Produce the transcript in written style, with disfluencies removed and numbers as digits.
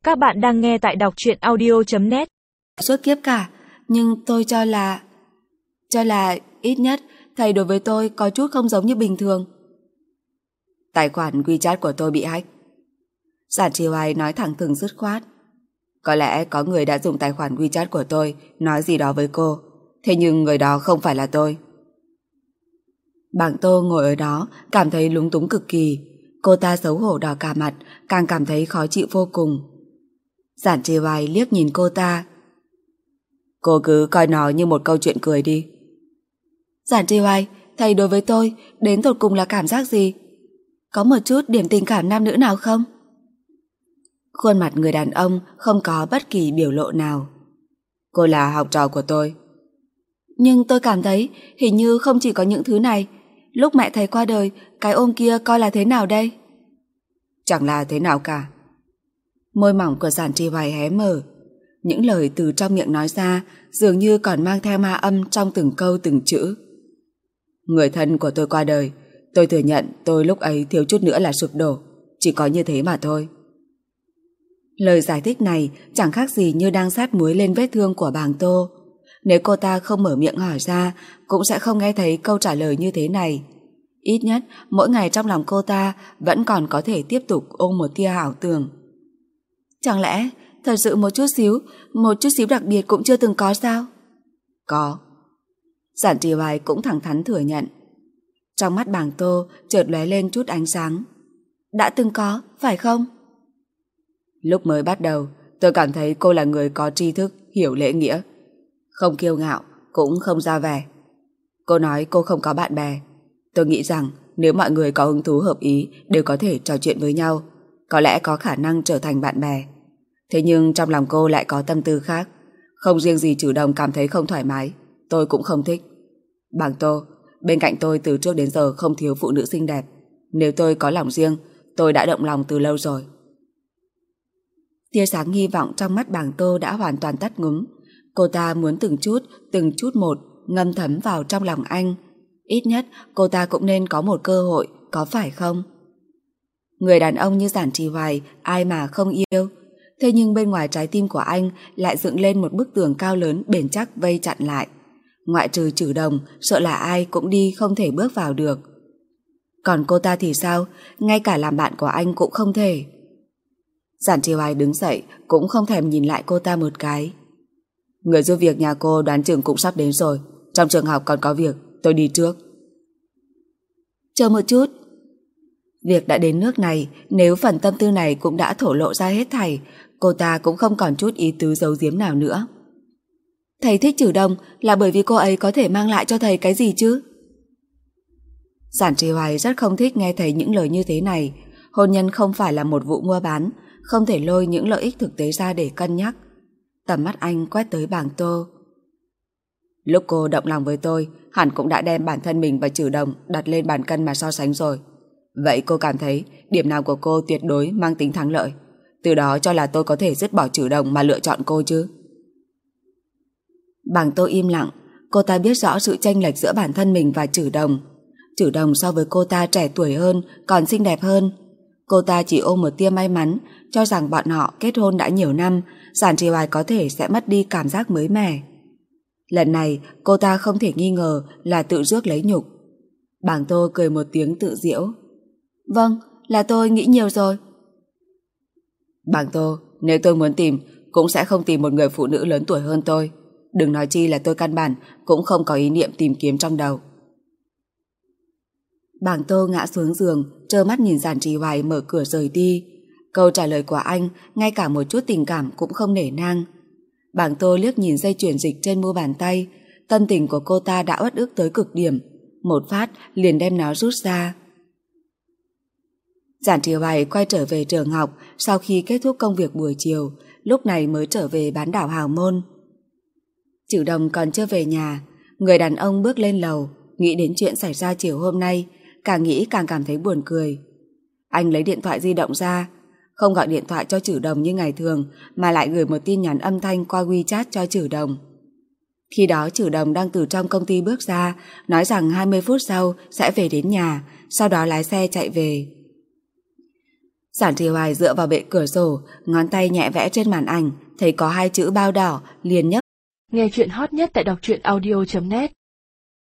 Các bạn đang nghe tại đọc truyện audio.net. Suốt kiếp cả, nhưng tôi cho là ít nhất thầy đối với tôi có chút không giống như bình thường. Tài khoản WeChat của tôi bị hack. Giản Chi Hoài nói thẳng thừng dứt khoát. Có lẽ có người đã dùng tài khoản WeChat của tôi nói gì đó với cô, thế nhưng người đó không phải là tôi. Bàng Tô ngồi ở đó cảm thấy lúng túng cực kỳ. Cô ta xấu hổ đỏ cả mặt, càng cảm thấy khó chịu vô cùng. Giản Chi Hoài liếc nhìn cô ta. Cô cứ coi nó như một câu chuyện cười đi. Giản Chi Hoài, thầy đối với tôi đến tột cùng là cảm giác gì? Có một chút điểm tình cảm nam nữ nào không? Khuôn mặt người đàn ông không có bất kỳ biểu lộ nào. Cô là học trò của tôi. Nhưng tôi cảm thấy hình như không chỉ có những thứ này. Lúc mẹ thầy qua đời, cái ôm kia coi là thế nào đây? Chẳng là thế nào cả. Môi mỏng của Giản Chi Hoài hé mở. Những lời từ trong miệng nói ra dường như còn mang theo ma âm trong từng câu từng chữ. Người thân của tôi qua đời, tôi thừa nhận tôi lúc ấy thiếu chút nữa là sụp đổ. Chỉ có như thế mà thôi. Lời giải thích này chẳng khác gì như đang sát muối lên vết thương của Bàng Tô. Nếu cô ta không mở miệng hỏi ra, cũng sẽ không nghe thấy câu trả lời như thế này. Ít nhất, mỗi ngày trong lòng cô ta vẫn còn có thể tiếp tục ôm một tia ảo tưởng. Chẳng lẽ, thật sự một chút xíu đặc biệt cũng chưa từng có sao? Có. Giản Chi Hoài cũng thẳng thắn thừa nhận. Trong mắt Bàng Tô chợt lóe lên chút ánh sáng. Đã từng có, phải không? Lúc mới bắt đầu, tôi cảm thấy cô là người có tri thức, hiểu lễ nghĩa. Không kiêu ngạo, cũng không ra vẻ. Cô nói cô không có bạn bè. Tôi nghĩ rằng nếu mọi người có hứng thú hợp ý đều có thể trò chuyện với nhau, có lẽ có khả năng trở thành bạn bè. Thế nhưng trong lòng cô lại có tâm tư khác. Không riêng gì Trử Đồng cảm thấy không thoải mái, tôi cũng không thích. Bàng Tô, bên cạnh tôi từ trước đến giờ không thiếu phụ nữ xinh đẹp. Nếu tôi có lòng riêng, tôi đã động lòng từ lâu rồi. Tia sáng hy vọng trong mắt Bàng Tô đã hoàn toàn tắt ngúm. Cô ta muốn từng chút một ngâm thấm vào trong lòng anh. Ít nhất cô ta cũng nên có một cơ hội, có phải không? Người đàn ông như Giản Chi Hoài ai mà không yêu. Thế nhưng bên ngoài trái tim của anh lại dựng lên một bức tường cao lớn bền chắc vây chặn lại. Ngoại trừ Trử Đồng, sợ là ai cũng đi không thể bước vào được. Còn cô ta thì sao? Ngay cả làm bạn của anh cũng không thể. Giản Chi Hoài đứng dậy cũng không thèm nhìn lại cô ta một cái. Người giúp việc nhà cô đoán chừng cũng sắp đến rồi. Trong trường học còn có việc, tôi đi trước. Chờ một chút. Việc đã đến nước này, nếu phần tâm tư này cũng đã thổ lộ ra hết thảy, cô ta cũng không còn chút ý tứ giấu giếm nào nữa. Thầy thích Trử Đồng là bởi vì cô ấy có thể mang lại cho thầy cái gì chứ? Giản Chi Hoài rất không thích nghe thấy những lời như thế này. Hôn nhân không phải là một vụ mua bán, không thể lôi những lợi ích thực tế ra để cân nhắc. Tầm mắt anh quét tới Bàng Tô. Lúc cô động lòng với tôi, hẳn cũng đã đem bản thân mình và Trử Đồng đặt lên bàn cân mà so sánh rồi. Vậy cô cảm thấy điểm nào của cô tuyệt đối mang tính thắng lợi, từ đó cho là tôi có thể dứt bỏ Trử Đồng mà lựa chọn cô chứ? Bàng Tô im lặng. Cô ta biết rõ sự chênh lệch giữa bản thân mình và Trử Đồng. Trử Đồng so với cô ta trẻ tuổi hơn, còn xinh đẹp hơn. Cô ta chỉ ôm một tia may mắn, cho rằng bọn họ kết hôn đã nhiều năm, Giản Chi Hoài có thể sẽ mất đi cảm giác mới mẻ. Lần này cô ta không thể nghi ngờ là tự rước lấy nhục. Bàng Tô cười một tiếng tự giễu. Vâng, là tôi nghĩ nhiều rồi. Bàng Tô, nếu tôi muốn tìm, cũng sẽ không tìm một người phụ nữ lớn tuổi hơn tôi. Đừng nói chi là tôi căn bản cũng không có ý niệm tìm kiếm trong đầu. Bàng Tô ngã xuống giường, trơ mắt nhìn Giản Chi Hoài mở cửa rời đi. Câu trả lời của anh ngay cả một chút tình cảm cũng không nể nang. Bàng Tô liếc nhìn dây chuyền dịch trên mu bàn tay. Tâm tình của cô ta đã uất ức tới cực điểm. Một phát liền đem nó rút ra. Giản Chi Hoài quay trở về trường học sau khi kết thúc công việc buổi chiều, lúc này mới trở về bán đảo Hào Môn. Trử Đồng còn chưa về nhà. Người đàn ông bước lên lầu, nghĩ đến chuyện xảy ra chiều hôm nay, càng nghĩ càng cảm thấy buồn cười. Anh lấy điện thoại di động ra, không gọi điện thoại cho Trử Đồng như ngày thường, mà lại gửi một tin nhắn âm thanh qua WeChat cho Trử Đồng. Khi đó Trử Đồng đang từ trong công ty bước ra, nói rằng 20 phút sau sẽ về đến nhà, sau đó lái xe chạy về. Giản Thị Hoài dựa vào bệ cửa sổ, ngón tay nhẹ vẽ trên màn ảnh, thấy có 2 chữ bao đỏ, liền nhấc. Nghe chuyện hot nhất tại đọc truyện audio.net